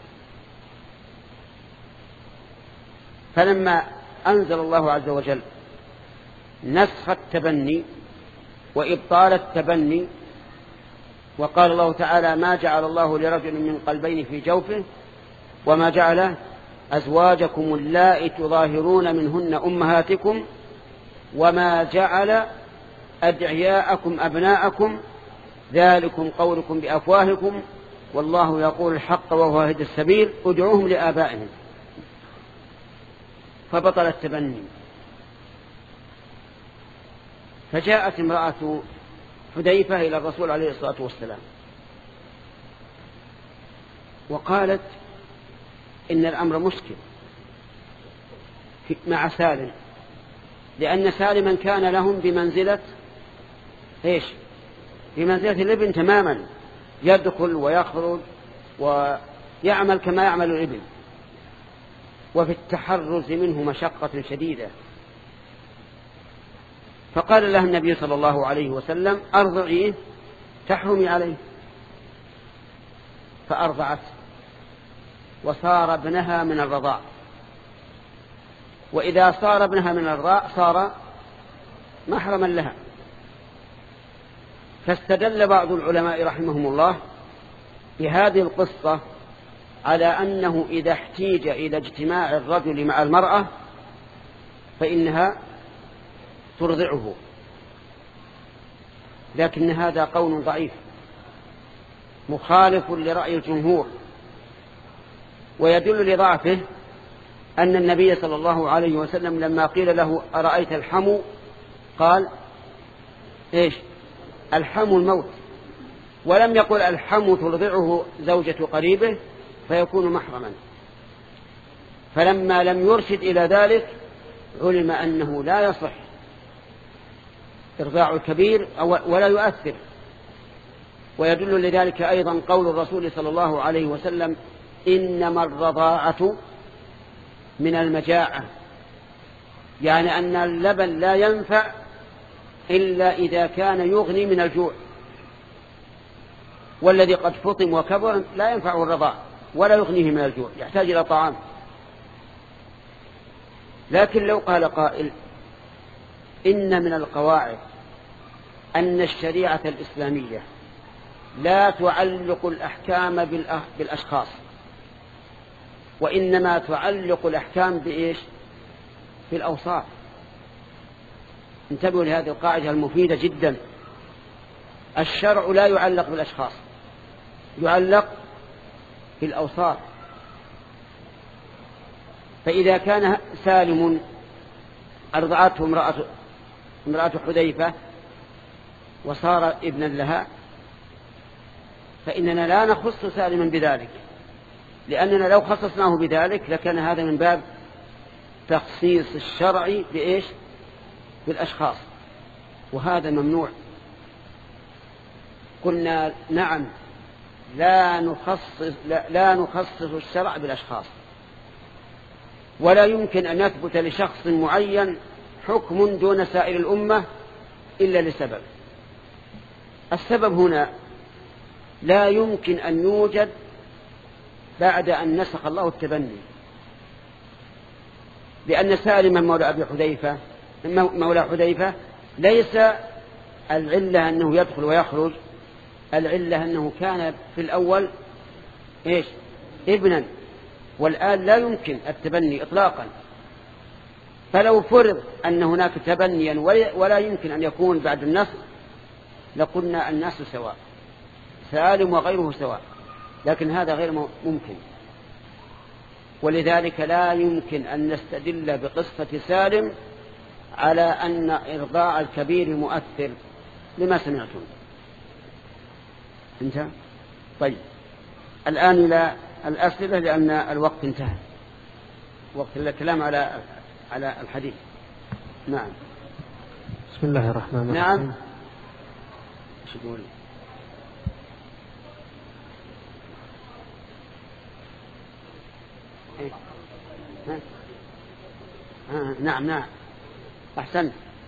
فلما أنزل الله عز وجل نسخ التبني وإبطال التبني، وقال الله تعالى ما جعل الله لرجل من قلبين في جوفه وما جعل أزواجكم اللائي تظاهرون منهن أمهاتكم وما جعل أدعياءكم أبناءكم ذلكم قولكم بأفواهكم والله يقول الحق وهو هدى السبيل ادعوهم لآبائهم، فبطل التبني. فجاءت امرأة حذيفة إلى الرسول عليه الصلاة والسلام وقالت إن الأمر مشكل مع سالم، لأن سالما كان لهم بمنزلة إيش؟ بمنزلة الابن تماما، يدخل ويخرج ويعمل كما يعمل الابن، وفي التحرز منه مشقة شديدة. فقال لها النبي صلى الله عليه وسلم أرضعيه تحرمي عليه، فأرضعت وصار ابنها من الرضاع، وإذا صار ابنها من الرضاع صار محرما لها. فاستدل بعض العلماء رحمهم الله بهذه القصة على أنه إذا احتيج إلى اجتماع الرجل مع المرأة فإنها ترضعه، لكن هذا قول ضعيف مخالف لرأي الجمهور، ويدل لضعفه أن النبي صلى الله عليه وسلم لما قيل له أرأيت الحمو قال إيش؟ الحمو الموت، ولم يقل الحمو ترضعه زوجة قريبه فيكون محرما. فلما لم يرشد إلى ذلك علم أنه لا يصح إرضاع الكبير ولا يؤثر. ويدل لذلك أيضا قول الرسول صلى الله عليه وسلم إنما الرضاعة من المجاعة، يعني أن اللبن لا ينفع إلا إذا كان يغني من الجوع، والذي قد فطم وكبر لا ينفعه الرضاع ولا يغنيه من الجوع، يحتاج إلى طعام. لكن لو قال قائل إن من القواعد أن الشريعة الإسلامية لا تعلق الأحكام بالأشخاص، وإنما تعلق الأحكام بإيش؟ بالأوصاف. انتبهوا لهذه القاعدة المفيدة جدا. الشرع لا يعلق بالأشخاص، يعلق بالأوصاف. فإذا كان سالم أرضعته امرأة, امرأة حذيفة وصار ابنا لها، فإننا لا نخص سالما بذلك، لأننا لو خصصناه بذلك لكان هذا من باب تخصيص الشرع بإيش؟ بالأشخاص، وهذا ممنوع. قلنا نعم لا نخصص, لا, لا نخصص الشرع بالأشخاص، ولا يمكن أن يثبت لشخص معين حكم دون سائر الأمة إلا لسبب. السبب هنا لا يمكن أن يوجد بعد أن نسخ الله التبني، لأن سالما مولى أبي حذيفة مولى حذيفة ليس العلة أنه يدخل ويخرج، العلة أنه كان في الأول إيش؟ ابنا، والآن لا يمكن التبني إطلاقا. فلو فرض أن هناك تبنيا ولا يمكن أن يكون بعد النسخ لقلنا الناس سواء، سالم وغيره سواء، لكن هذا غير ممكن. ولذلك لا يمكن أن نستدل بقصة سالم على أن إرضاع الكبير مؤثر لما سمعتم. انتهى؟ طيب الآن إلى الأسئلة لأن الوقت انتهى، وقت الكلام على على الحديث. نعم. بسم الله الرحمن الرحيم. نعم. ايش تقول؟ إيه؟ ها؟ آه نعم نعم أحسن.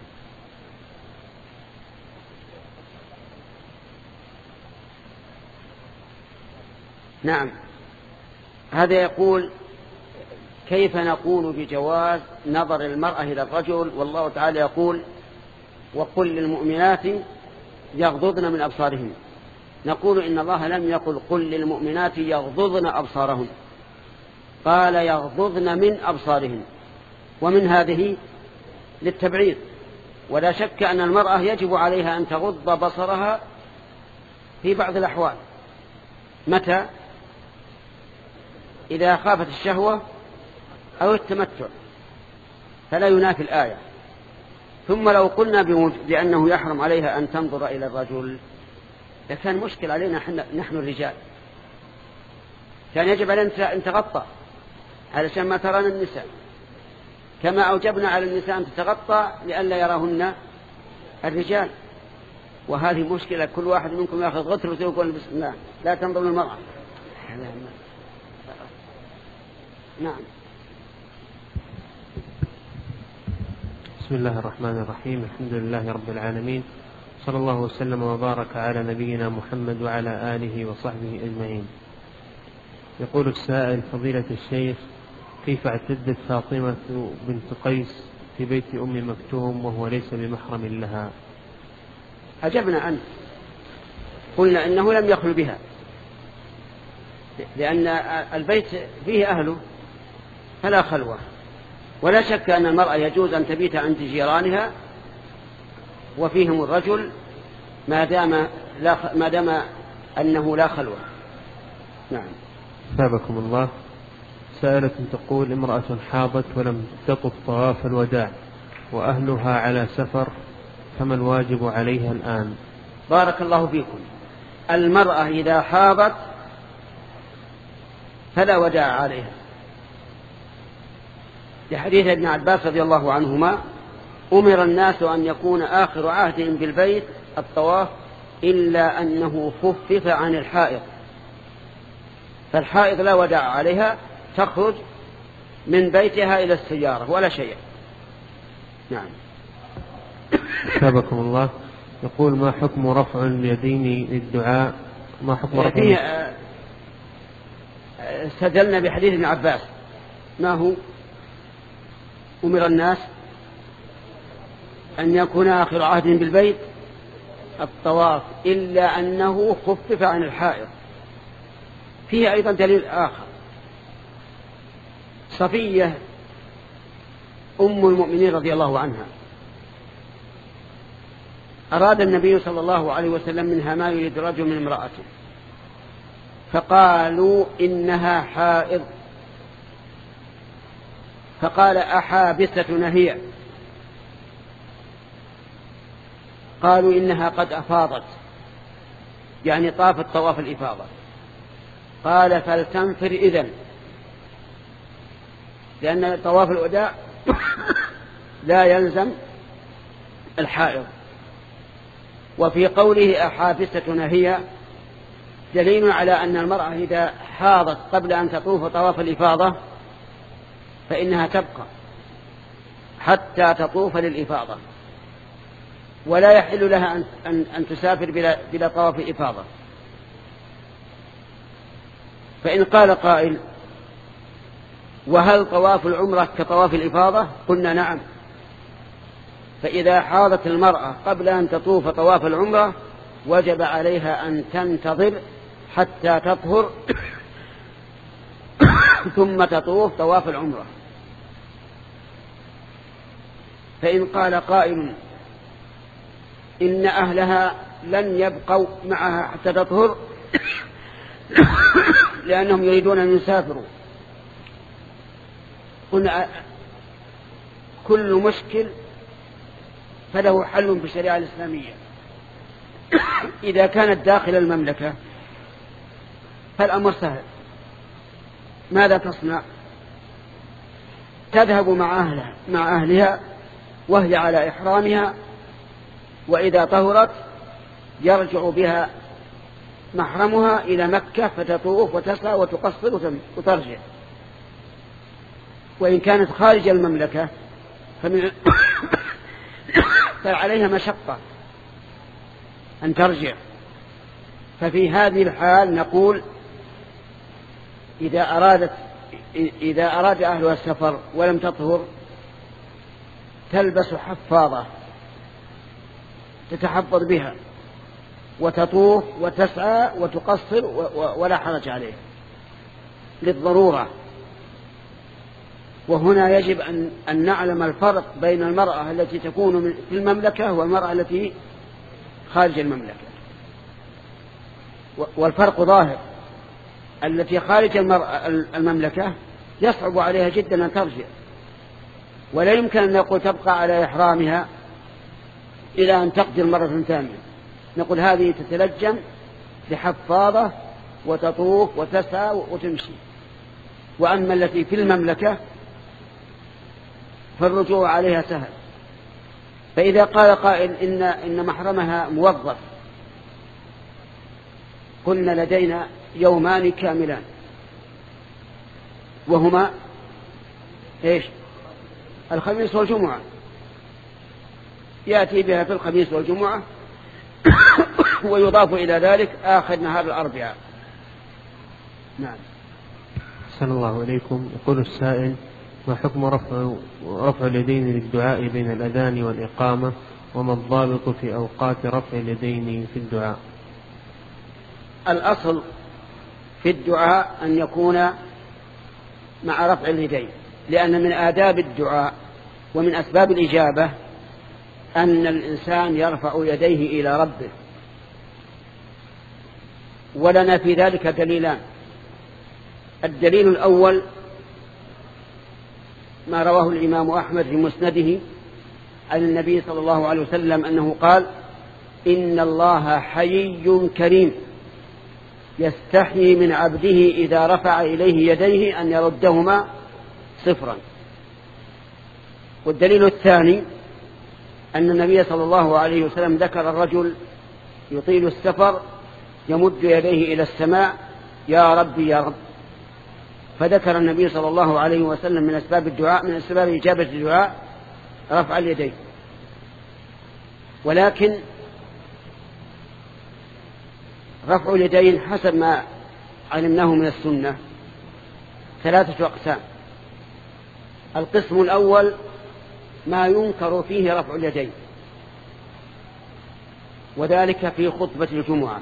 نعم. هذا يقول كيف نقول بجواز نظر المرأة إلى الرجل والله تعالى يقول وقل للمؤمنات يغضضن من أبصارهن؟ نقول إن الله لم يقل قل للمؤمنات يغضضن أبصارهن، قال يغضضن من أبصارهن، ومن هذه للتبعيض. ولا شك أن المرأة يجب عليها أن تغض بصرها في بعض الأحوال. متى؟ إذا خافت الشهوة أو التمتع، فلا ينافي الآية. ثم لو قلنا بأنه يحرم عليها أن تنظر إلى الرجل لكان مشكل علينا نحن الرجال، كان يجب علينا أن تغطى علشان ما ترانا النساء، كما أوجبنا على النساء أن تتغطى لئلا يراهن الرجال. وهذه مشكلة، كل واحد منكم يأخذ غتر ويقول بسم الله لا تنظر للمرأة. نعم. بسم الله الرحمن الرحيم. الحمد لله رب العالمين، صلى الله وسلم وبارك على نبينا محمد وعلى آله وصحبه أجمعين. يقول السائل فضيلة الشيخ كيف اعتدت فاطمة بنت قيس في بيت أم مكتوم وهو ليس بمحرم لها؟ أجبنا عنه، قلنا إنه لم يخل بها لأن البيت فيه أهله فلا خلوة، ولا شك أن المرأة يجوز أن تبيت عند جيرانها وفيهم الرجل ما دام, لا ما دام أنه لا خلوة. نعم. ثابكم الله. سائلة تقول امرأة حاضت ولم تطف طواف الوداع وأهلها على سفر، فما الواجب عليها الآن؟ بارك الله فيكم. المرأة إذا حاضت فلا وداع عليها، لحديث ابن عباس رضي الله عنهما أمر الناس أن يكون آخر عهدهم بالبيت الطواف إلا أنه خفف عن الحائض، فالحائض لا وداع عليها، تخرج من بيتها إلى السيارة ولا شيء. نعم. ثابكم الله. يقول ما حكم رفع اليدين للدعاء؟ ما حكم رفع اليدين؟ استدلنا بحديث ابن عباس، ما هو؟ أمر الناس أن يكون آخر عهدهم بالبيت الطواف إلا أنه خفف عن الحائض. فيه أيضا دليل آخر، صفية أم المؤمنين رضي الله عنها أراد النبي صلى الله عليه وسلم منها ما يريد رجل من امرأته، فقالوا إنها حائض، فقال أحابستنا هي؟ قالوا إنها قد أفاضت، يعني طافت طواف الإفاضة. قال فلتنفر إذن، لأن طواف الوداع لا يلزم الحائض. وفي قوله أحابستنا هي دليل على أن المرأة إذا حاضت قبل أن تطوف طواف الإفاضة فإنها تبقى حتى تطوف للإفاضة، ولا يحل لها أن, أن, أن تسافر بلا, بلا طواف إفاضة. فإن قال قائل وهل طواف العمرة كطواف الإفاضة؟ قلنا نعم. فإذا حاضت المرأة قبل أن تطوف طواف العمرة وجب عليها أن تنتظر حتى تطهر ثم تطوف طواف العمرة. فإن قال قائل إن أهلها لن يبقوا معها حتى تطهر لأنهم يريدون أن يسافروا، قلنا كل مشكل فله حل في الشريعة الإسلامية. إذا كانت داخل المملكة فالأمر سهل. ماذا تصنع؟ تذهب مع أهلها, مع أهلها وهي على إحرامها، وإذا طهرت يرجع بها محرمها إلى مكة فتطوف وتسعى وتقصر وترجع. وإن كانت خارج المملكة فمن فعليها مشقة أن ترجع. ففي هذه الحال نقول إذا أرادت إذا أراد أهلها السفر ولم تطهر تلبس حفاضة تتحفظ بها وتطوف وتسعى وتقصر ولا حرج عليه للضرورة. وهنا يجب أن, أن نعلم الفرق بين المرأة التي تكون في المملكة والمرأة التي خارج المملكة، والفرق ظاهر. التي خارج المملكة يصعب عليها جدا أن ترجع، ولا يمكن أن نقول تبقى على إحرامها إلى أن تقدر مرة ثانية. نقول هذه تتلجم بحفاضة وتطوف وتسعى وتمشي. وأما التي في المملكة فالرجوع عليها سهل. فإذا قال قائل إن, إن محرمها موظف، قلنا لدينا يومان كاملان وهما إيش؟ الخميس والجمعة، يأتي بها في الخميس والجمعة ويضاف إلى ذلك آخر نهار الأربعاء. نعم. أحسن الله إليكم. يقول السائل: ما حكم رفع, رفع اليدين للدعاء بين الأذان والإقامة، وما الضابط في أوقات رفع اليدين في الدعاء؟ الأصل في الدعاء أن يكون مع رفع اليدين، لأن من آداب الدعاء ومن أسباب الإجابة أن الإنسان يرفع يديه إلى ربه. ولنا في ذلك دليلان. الدليل الأول ما رواه الإمام أحمد في مسنده عن النبي صلى الله عليه وسلم أنه قال: إن الله حيي كريم يستحيي من عبده إذا رفع إليه يديه أن يردهما صفرا. والدليل الثاني أن النبي صلى الله عليه وسلم ذكر الرجل يطيل السفر يمد يديه إلى السماء: يا ربي يا رب. فذكر النبي صلى الله عليه وسلم من أسباب الدعاء، من أسباب إجابة الدعاء رفع اليدين. ولكن رفع اليدين حسب ما علمناه من السنة ثلاثة أقسام. القسم الأول ما ينكر فيه رفع اليدين، وذلك في خطبة الجمعة،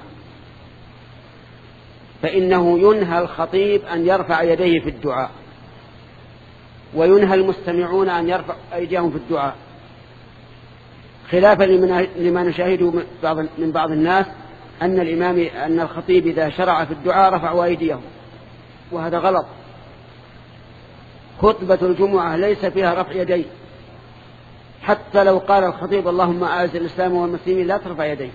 فإنه ينهى الخطيب أن يرفع يديه في الدعاء، وينهى المستمعون أن يرفع أيديهم في الدعاء، خلافا لما نشاهده من بعض الناس أن الإمام أن الخطيب إذا شرع في الدعاء رفعوا أيديهم، وهذا غلط. خطبة الجمعة ليس فيها رفع يدين، حتى لو قال الخطيب اللهم أعز الإسلام والمسلمين لا ترفع يديك،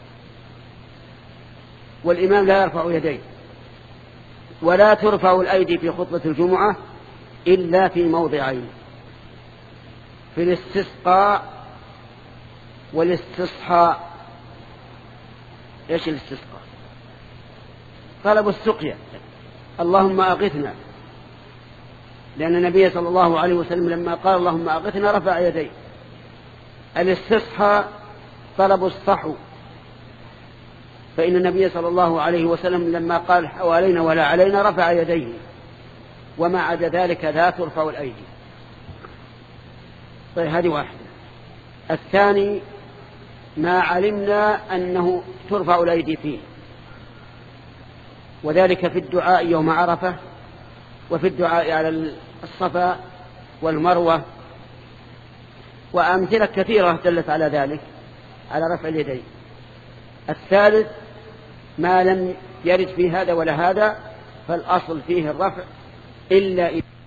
والإمام لا يرفع يديه. ولا ترفع الأيدي في خطبة الجمعة إلا في موضعين: في الاستسقاء والاستصحاء. ايش الاستسقاء؟ طلب السقيا، اللهم أغثنا، لأن النبي صلى الله عليه وسلم لما قال اللهم أغثنا رفع يديه. الاستصحاء طلب الصحو، فإن النبي صلى الله عليه وسلم لما قال حوالينا ولا علينا رفع يديه، وما عدا ذلك لا ترفع الأيدي. طيب هذه واحدة. الثاني ما علمنا أنه ترفع الأيدي فيه، وذلك في الدعاء يوم عرفة، وفي الدعاء على الصفا والمروة، وأمثلة كثيرة دلت على ذلك، على رفع اليدين. الثالث ما لم يرد في هذا ولا هذا، فالأصل فيه الرفع إلا إذا